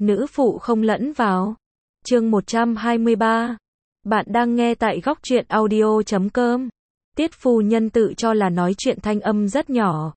nữ phụ không lẫn vào. Chương 123. Bạn đang nghe tại góc truyện audio.com. Tiết phu nhân tự cho là nói chuyện thanh âm rất nhỏ,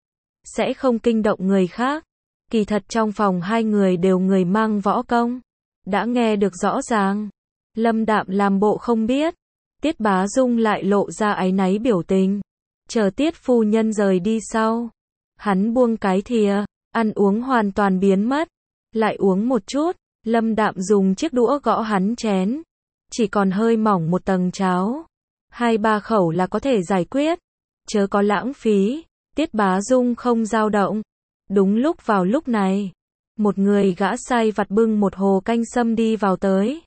sẽ không kinh động người khác. Kỳ thật trong phòng hai người đều người mang võ công, đã nghe được rõ ràng. Lâm Đạm làm bộ không biết. Tiết Bá Dung lại lộ ra áy náy biểu tình. Chờ Tiết phu nhân rời đi sau, hắn buông cái thìa, ăn uống hoàn toàn biến mất. Lại uống một chút, Lâm Đạm dùng chiếc đũa gõ hắn chén. Chỉ còn hơi mỏng một tầng cháo, 2-3 khẩu là có thể giải quyết, chớ có lãng phí. Tiết Bá Dung không dao động. Đúng lúc vào lúc này, một người gã sai vặt bưng một hồ canh sâm đi vào tới,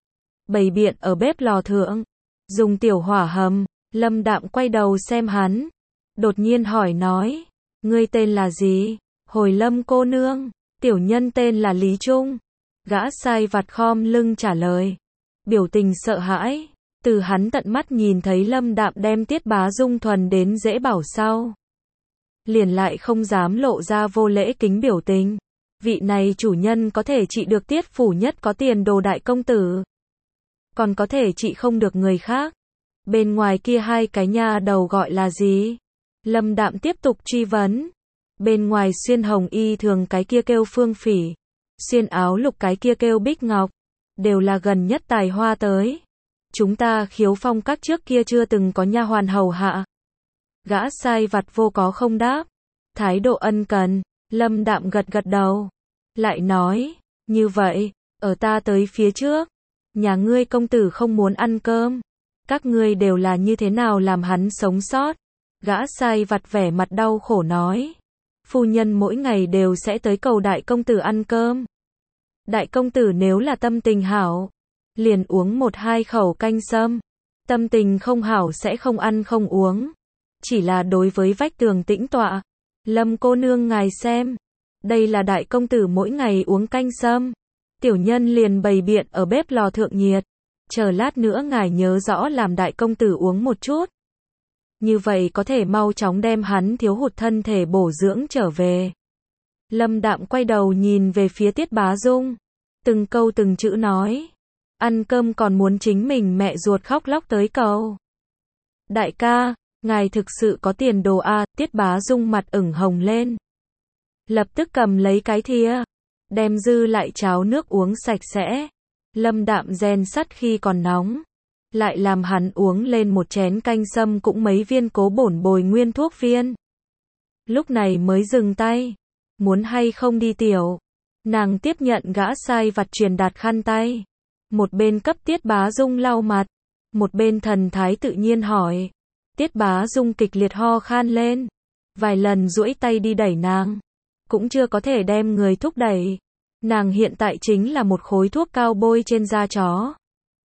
bày biện ở bếp lò thượng, dùng tiểu hỏa hầm. Lâm Đạm quay đầu xem hắn, đột nhiên hỏi nói, ngươi tên là gì? Hồi Lâm cô nương, tiểu nhân tên là Lý Trung. Gã sai vặt khom lưng trả lời, biểu tình sợ hãi. Từ hắn tận mắt nhìn thấy Lâm Đạm đem Tiết Bá Dung thuần đến dễ bảo sau, liền lại không dám lộ ra vô lễ kính biểu tình. Vị này chủ nhân có thể trị được Tiết phủ nhất có tiền đồ đại công tử, còn có thể trị không được người khác. Bên ngoài kia hai cái nha đầu gọi là gì? Lâm Đạm tiếp tục truy vấn. Bên ngoài xuyên hồng y thường cái kia kêu Phương Phỉ, xuyên áo lục cái kia kêu Bích Ngọc, đều là gần nhất tài hoa tới. Chúng ta Khiếu Phong các trước kia chưa từng có nha hoàn hầu hạ. Gã sai vặt vô có không đáp, thái độ ân cần. Lâm Đạm gật gật đầu, lại nói, như vậy, ở ta tới phía trước, nhà ngươi công tử không muốn ăn cơm, các ngươi đều là như thế nào làm hắn sống sót? Gã sai vặt vẻ mặt đau khổ nói, phu nhân mỗi ngày đều sẽ tới cầu đại công tử ăn cơm. Đại công tử nếu là tâm tình hảo, liền uống 1-2 khẩu canh sâm, tâm tình không hảo sẽ không ăn không uống. Chỉ là đối với vách tường tĩnh tọa. Lâm cô nương ngài xem, đây là đại công tử mỗi ngày uống canh sâm. Tiểu nhân liền bày biện ở bếp lò thượng nhiệt, chờ lát nữa ngài nhớ rõ làm đại công tử uống một chút. Như vậy có thể mau chóng đem hắn thiếu hụt thân thể bổ dưỡng trở về. Lâm Đạm quay đầu nhìn về phía Tiết Bá Dung, từng câu từng chữ nói, ăn cơm còn muốn chính mình mẹ ruột khóc lóc tới cầu. Đại ca, ngài thực sự có tiền đồ a. Tiết Bá Dung mặt ửng hồng lên, lập tức cầm lấy cái thìa, đem dư lại cháo nước uống sạch sẽ. Lâm Đạm rèn sắt khi còn nóng, lại làm hắn uống lên một chén canh sâm cũng mấy viên Cố Bổn bồi nguyên thuốc viên. Lúc này mới dừng tay, muốn hay không đi tiểu. Nàng tiếp nhận gã sai vặt truyền đạt khăn tay, một bên cấp Tiết Bá Dung lau mặt, một bên thần thái tự nhiên hỏi. Tiết Bá Dung kịch liệt ho khan lên, vài lần duỗi tay đi đẩy nàng, cũng chưa có thể đem người thúc đẩy. Nàng hiện tại chính là một khối thuốc cao bôi trên da chó,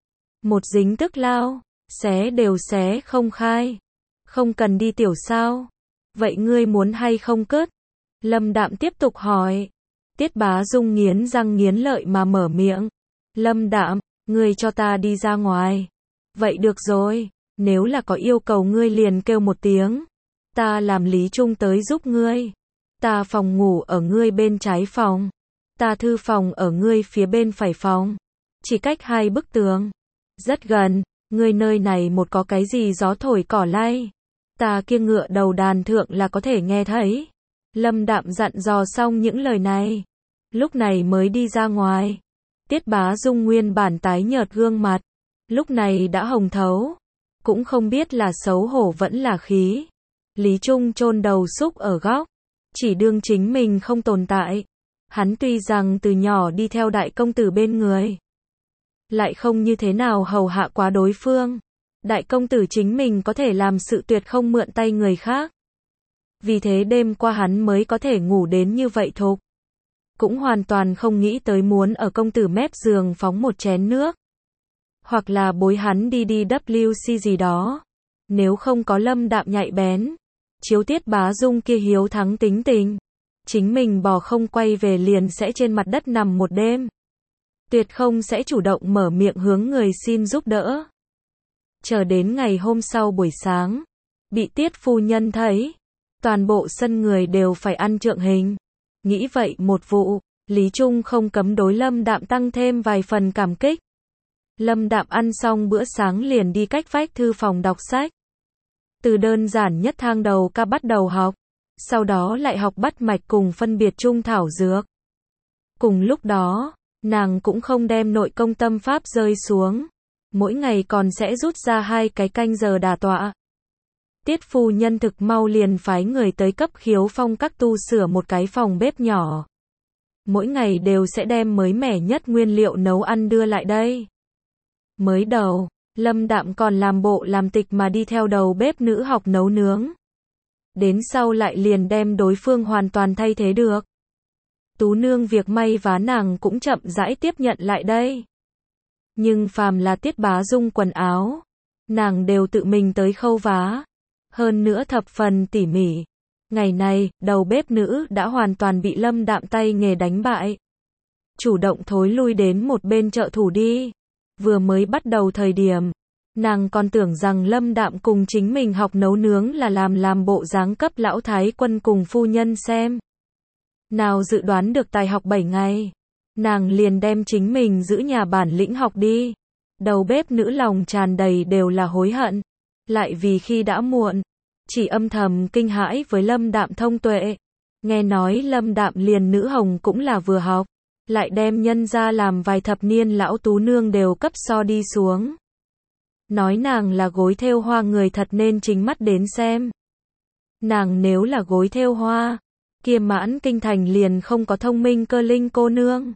một dính tức lao, xé đều xé không khai. Không cần đi tiểu sao? Vậy ngươi muốn hay không cất? Lâm Đạm tiếp tục hỏi. Tiết Bá Dung nghiến răng nghiến lợi mà mở miệng. Lâm Đạm, ngươi cho ta đi ra ngoài. Vậy được rồi, nếu là có yêu cầu ngươi liền kêu một tiếng, ta làm Lý Trung tới giúp ngươi. Ta phòng ngủ ở ngươi bên trái phòng, ta thư phòng ở ngươi phía bên phải phòng, chỉ cách 2 bức tường, rất gần. Ngươi nơi này một có cái gì gió thổi cỏ lay, ta kia ngựa đầu đàn thượng là có thể nghe thấy. Lâm Đạm dặn dò xong những lời này, lúc này mới đi ra ngoài. Tiết Bá Dung nguyên bản tái nhợt gương mặt, lúc này đã hồng thấu, cũng không biết là xấu hổ vẫn là khí. Lý Trung chôn đầu xúc ở góc, chỉ đương chính mình không tồn tại. Hắn tuy rằng từ nhỏ đi theo đại công tử bên người, lại không như thế nào hầu hạ quá đối phương. Đại công tử chính mình có thể làm sự tuyệt không mượn tay người khác. Vì thế đêm qua hắn mới có thể ngủ đến như vậy thục. Cũng hoàn toàn không nghĩ tới muốn ở công tử mép giường phóng một chén nước, hoặc là bối hắn đi WC gì đó. Nếu không có Lâm Đạm nhạy bén, chiếu Tiết Bá Dung kia hiếu thắng tính tình, chính mình bò không quay về liền sẽ trên mặt đất nằm một đêm. Tuyệt không sẽ chủ động mở miệng hướng người xin giúp đỡ. Chờ đến ngày hôm sau buổi sáng, bị Tiết phu nhân thấy, toàn bộ sân người đều phải ăn trượng hình. Nghĩ vậy một vụ, Lý Trung không cấm đối Lâm Đạm tăng thêm vài phần cảm kích. Lâm Đạm ăn xong bữa sáng liền đi cách vách thư phòng đọc sách. Từ đơn giản nhất thang đầu ca bắt đầu học, sau đó lại học bắt mạch cùng phân biệt trung thảo dược. Cùng lúc đó, nàng cũng không đem nội công tâm pháp rơi xuống, mỗi ngày còn sẽ rút ra 2 cái canh giờ đả tọa. Tiết phu nhân thực mau liền phái người tới cấp Khiếu Phong các tu sửa một cái phòng bếp nhỏ. Mỗi ngày đều sẽ đem mới mẻ nhất nguyên liệu nấu ăn đưa lại đây. Mới đầu, Lâm Đạm còn làm bộ làm tịch mà đi theo đầu bếp nữ học nấu nướng. Đến sau lại liền đem đối phương hoàn toàn thay thế được. Tú nương việc may vá nàng cũng chậm rãi tiếp nhận lại đây. Nhưng phàm là Tiết Bá Dung quần áo, nàng đều tự mình tới khâu vá. Hơn nữa thập phần tỉ mỉ. Ngày này, đầu bếp nữ đã hoàn toàn bị Lâm Đạm tay nghề đánh bại. Chủ động thối lui đến một bên trợ thủ đi. Vừa mới bắt đầu thời điểm, nàng còn tưởng rằng Lâm Đạm cùng chính mình học nấu nướng là làm bộ dáng cấp lão thái quân cùng phu nhân xem. Nào dự đoán được tài học 7 ngày, nàng liền đem chính mình giữ nhà bản lĩnh học đi. Đầu bếp nữ lòng tràn đầy đều là hối hận, lại vì khi đã muộn, chỉ âm thầm kinh hãi với Lâm Đạm thông tuệ. Nghe nói Lâm Đạm liền nữ hồng cũng là vừa học, lại đem nhân ra làm vài thập niên lão tú nương đều cấp so đi xuống. Nói nàng là gối thêu hoa người thật nên chính mắt đến xem. Nàng nếu là gối thêu hoa, kia mãn kinh thành liền không có thông minh cơ linh cô nương.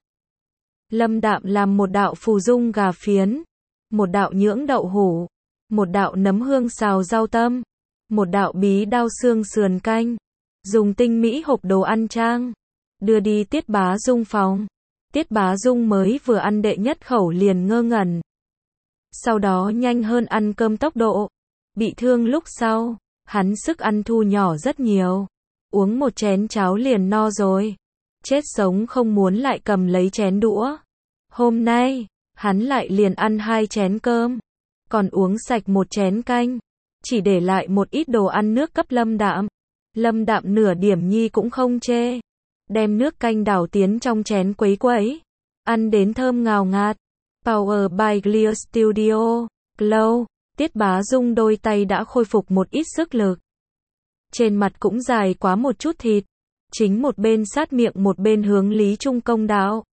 Lâm Đạm làm một đạo phù dung gà phiến, một đạo nhưỡng đậu hủ, một đạo nấm hương xào rau tâm, một đạo bí đao xương sườn canh, dùng tinh mỹ hộp đồ ăn trang, đưa đi Tiết Bá Dung phòng. Tiết Bá Dung mới vừa ăn đệ nhất khẩu liền ngơ ngẩn. Sau đó nhanh hơn ăn cơm tốc độ. Bị thương lúc sau, hắn sức ăn thu nhỏ rất nhiều. Uống một chén cháo liền no rồi. Chết sống không muốn lại cầm lấy chén đũa. Hôm nay, hắn lại liền ăn 2 chén cơm. Còn uống sạch một chén canh. Chỉ để lại một ít đồ ăn nước cấp Lâm Đạm. Lâm Đạm nửa điểm nhi cũng không chê. Đem nước canh đảo tiến trong chén quấy quấy. Ăn đến thơm ngào ngạt. Power by Clear Studio. Glow. Tiết Bá Dung đôi tay đã khôi phục một ít sức lực. Trên mặt cũng dài quá một chút thịt. Chính một bên sát miệng một bên hướng Lý Trung công đạo.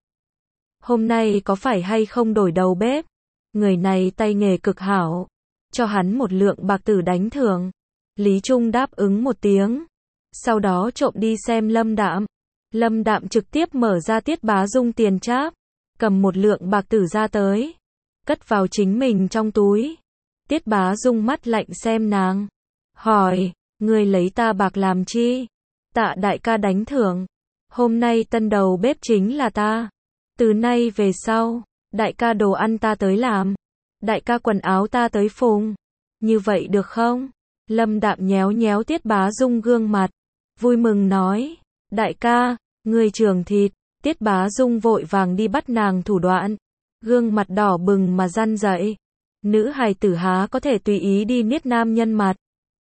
Hôm nay có phải hay không đổi đầu bếp? Người này tay nghề cực hảo. Cho hắn một lượng bạc tử đánh thưởng. Lý Trung đáp ứng một tiếng. Sau đó trộm đi xem Lâm Đạm. Lâm Đạm trực tiếp mở ra Tiết Bá Dung tiền tráp. Cầm một lượng bạc tử ra tới. Cất vào chính mình trong túi. Tiết Bá Dung mắt lạnh xem nàng. Hỏi, ngươi lấy ta bạc làm chi? Tạ đại ca đánh thưởng. Hôm nay tân đầu bếp chính là ta. Từ nay về sau, đại ca đồ ăn ta tới làm. Đại ca quần áo ta tới phùng. Như vậy được không? Lâm Đạm nhéo nhéo Tiết Bá Dung gương mặt. Vui mừng nói. Đại ca, ngươi trường thịt. Tiết Bá Dung vội vàng đi bắt nàng thủ đoạn. Gương mặt đỏ bừng mà răn dậy. Nữ hài tử há có thể tùy ý đi niết nam nhân mặt.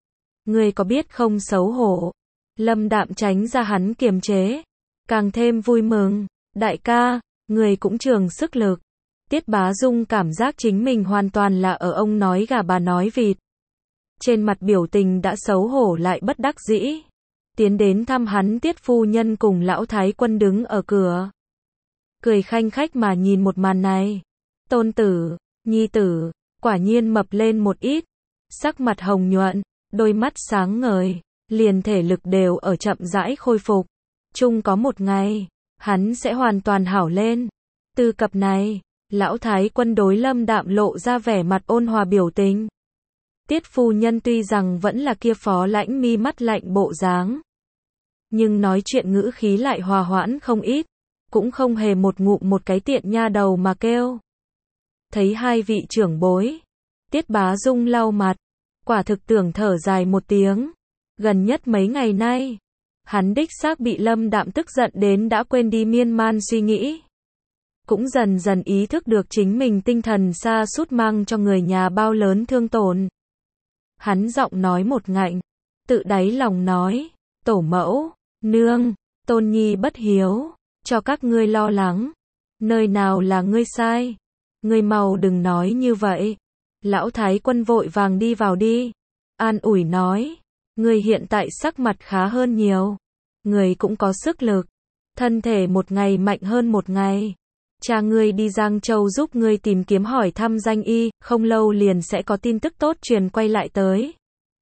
Ngươi có biết không xấu hổ. Lâm Đạm tránh ra hắn kiềm chế. Càng thêm vui mừng. Đại ca, ngươi cũng trường sức lực. Tiết Bá Dung cảm giác chính mình hoàn toàn là ở ông nói gà bà nói vịt. Trên mặt biểu tình đã xấu hổ lại bất đắc dĩ. Tiến đến thăm hắn Tiết phu nhân cùng lão thái quân đứng ở cửa. Cười khanh khách mà nhìn một màn này. Tôn tử, nhi tử, quả nhiên mập lên một ít. Sắc mặt hồng nhuận, đôi mắt sáng ngời, liền thể lực đều ở chậm rãi khôi phục. Chung có một ngày, hắn sẽ hoàn toàn hảo lên. Từ cập này, lão thái quân đối Lâm Đạm lộ ra vẻ mặt ôn hòa biểu tình. Tiết phu nhân tuy rằng vẫn là kia phó lãnh mi mắt lạnh bộ dáng, nhưng nói chuyện ngữ khí lại hòa hoãn không ít, cũng không hề một ngụm một cái tiện nha đầu mà kêu. Thấy hai vị trưởng bối, Tiết Bá Dung lau mặt, quả thực tưởng thở dài một tiếng. Gần nhất mấy ngày nay, hắn đích xác bị Lâm Đạm tức giận đến đã quên đi miên man suy nghĩ. Cũng dần dần ý thức được chính mình tinh thần sa sút mang cho người nhà bao lớn thương tổn. Hắn giọng nói một ngạnh, tự đáy lòng nói, tổ mẫu, nương, tôn nhi bất hiếu, cho các ngươi lo lắng. Nơi nào là ngươi sai? Ngươi mau đừng nói như vậy. Lão Thái Quân vội vàng đi vào đi. An ủi nói. Ngươi hiện tại sắc mặt khá hơn nhiều. Ngươi cũng có sức lực. Thân thể một ngày mạnh hơn một ngày. Cha ngươi đi Giang Châu giúp ngươi tìm kiếm hỏi thăm danh y, không lâu liền sẽ có tin tức tốt truyền quay lại tới.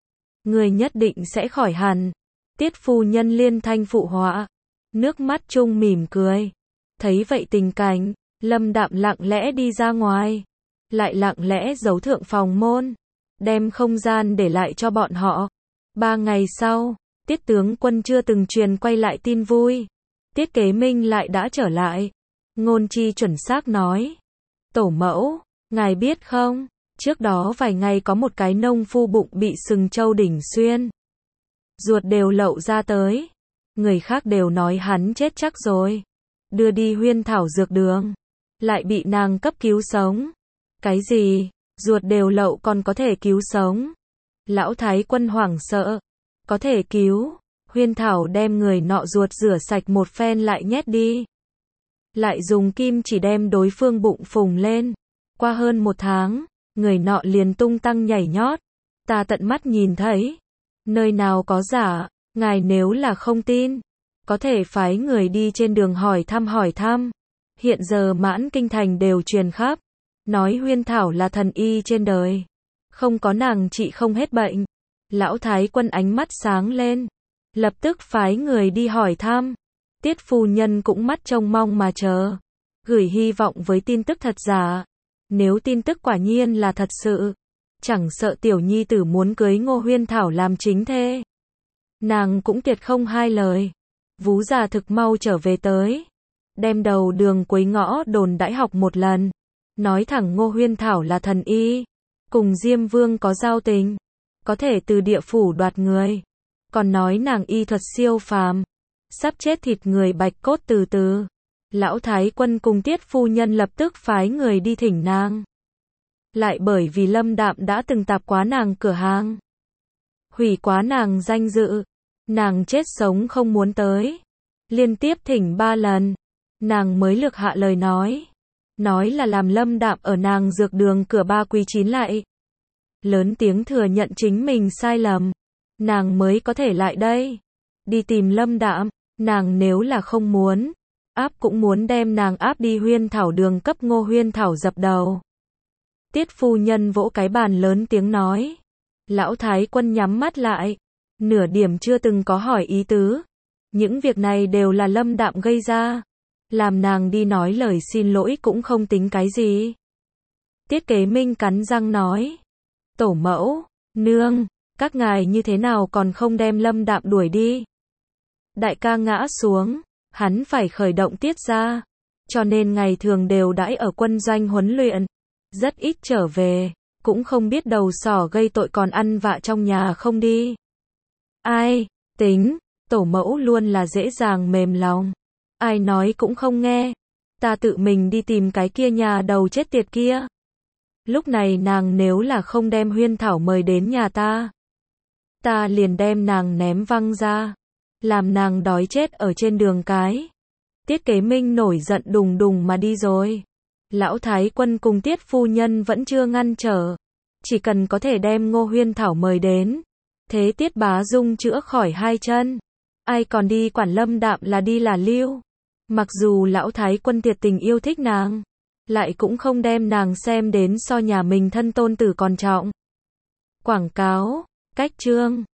Ngươi nhất định sẽ khỏi hẳn. Tiết phu nhân liên thanh phụ họa. Nước mắt chung mỉm cười. Thấy vậy tình cảnh, Lâm Đạm lặng lẽ đi ra ngoài. Lại lặng lẽ giấu thượng phòng môn. Đem không gian để lại cho bọn họ. 3 ngày sau, Tiết tướng quân chưa từng truyền quay lại tin vui. Tiết Kế Minh lại đã trở lại. Ngôn chi chuẩn xác nói. Tổ mẫu, ngài biết không, trước đó vài ngày có một cái nông phu bụng bị sừng trâu đỉnh xuyên. Ruột đều lậu ra tới. Người khác đều nói hắn chết chắc rồi. Đưa đi Huyên Thảo dược đường. Lại bị nàng cấp cứu sống. Cái gì? Ruột đều lậu còn có thể cứu sống? Lão Thái Quân hoảng sợ. Có thể cứu. Huyên Thảo đem người nọ ruột rửa sạch một phen lại nhét đi. Lại dùng kim chỉ đem đối phương bụng phùng lên. Qua hơn 1 tháng, người nọ liền tung tăng nhảy nhót. Ta tận mắt nhìn thấy. Nơi nào có giả, ngài nếu là không tin, có thể phái người đi trên đường hỏi thăm. Hiện giờ mãn kinh thành đều truyền khắp. Nói Huyên Thảo là thần y trên đời. Không có nàng trị không hết bệnh. Lão Thái Quân ánh mắt sáng lên. Lập tức phái người đi hỏi thăm. Tiết phu nhân cũng mắt trông mong mà chờ. Gửi hy vọng với tin tức thật giả. Nếu tin tức quả nhiên là thật sự, chẳng sợ tiểu nhi tử muốn cưới Ngô Huyên Thảo làm chính thê. Nàng cũng tuyệt không hai lời. Vú già thực mau trở về tới. Đem đầu đường quấy ngõ đồn đãi học một lần. Nói thẳng Ngô Huyên Thảo là thần y. Cùng Diêm Vương có giao tình. Có thể từ địa phủ đoạt người. Còn nói nàng y thuật siêu phàm. Sắp chết thịt người bạch cốt từ từ. Lão Thái Quân cùng Tiết phu nhân lập tức phái người đi thỉnh nàng. Lại bởi vì Lâm Đạm đã từng tạp quá nàng cửa hàng. Hủy quá nàng danh dự. Nàng chết sống không muốn tới. Liên tiếp thỉnh 3 lần. Nàng mới lược hạ lời nói. Nói là làm Lâm Đạm ở nàng dược đường cửa 3 quý 9 lại. Lớn tiếng thừa nhận chính mình sai lầm. Nàng mới có thể lại đây. Đi tìm Lâm Đạm. Nàng nếu là không muốn, áp cũng muốn đem nàng áp đi Huyên Thảo đường cấp Ngô Huyên Thảo dập đầu. Tiết phu nhân vỗ cái bàn lớn tiếng nói. Lão Thái Quân nhắm mắt lại. Nửa điểm chưa từng có hỏi ý tứ. Những việc này đều là Lâm Đạm gây ra. Làm nàng đi nói lời xin lỗi cũng không tính cái gì. Tiết Kế Minh cắn răng nói. Tổ mẫu, nương, các ngài như thế nào còn không đem Lâm Đạm đuổi đi? Đại ca ngã xuống, hắn phải khởi động tiết ra. Cho nên ngày thường đều đãi ở quân doanh huấn luyện. Rất ít trở về, cũng không biết đầu sỏ gây tội còn ăn vạ trong nhà không đi. Ai, tính, tổ mẫu luôn là dễ dàng mềm lòng. Ai nói cũng không nghe. Ta tự mình đi tìm cái kia nhà đầu chết tiệt kia. Lúc này nàng nếu là không đem Huyên Thảo mời đến nhà ta, ta liền đem nàng ném văng ra. Làm nàng đói chết ở trên đường cái. Tiết Kế Minh nổi giận đùng đùng mà đi rồi. Lão Thái Quân cùng Tiết phu nhân vẫn chưa ngăn trở. Chỉ cần có thể đem Ngô Huyên Thảo mời đến. Thế Tiết Bá Dung chữa khỏi 2 chân. Ai còn đi quản Lâm Đạm là đi là lưu. Mặc dù Lão Thái Quân thiệt tình yêu thích nàng, lại cũng không đem nàng xem đến so nhà mình thân tôn tử còn trọng. Quảng cáo, cách chương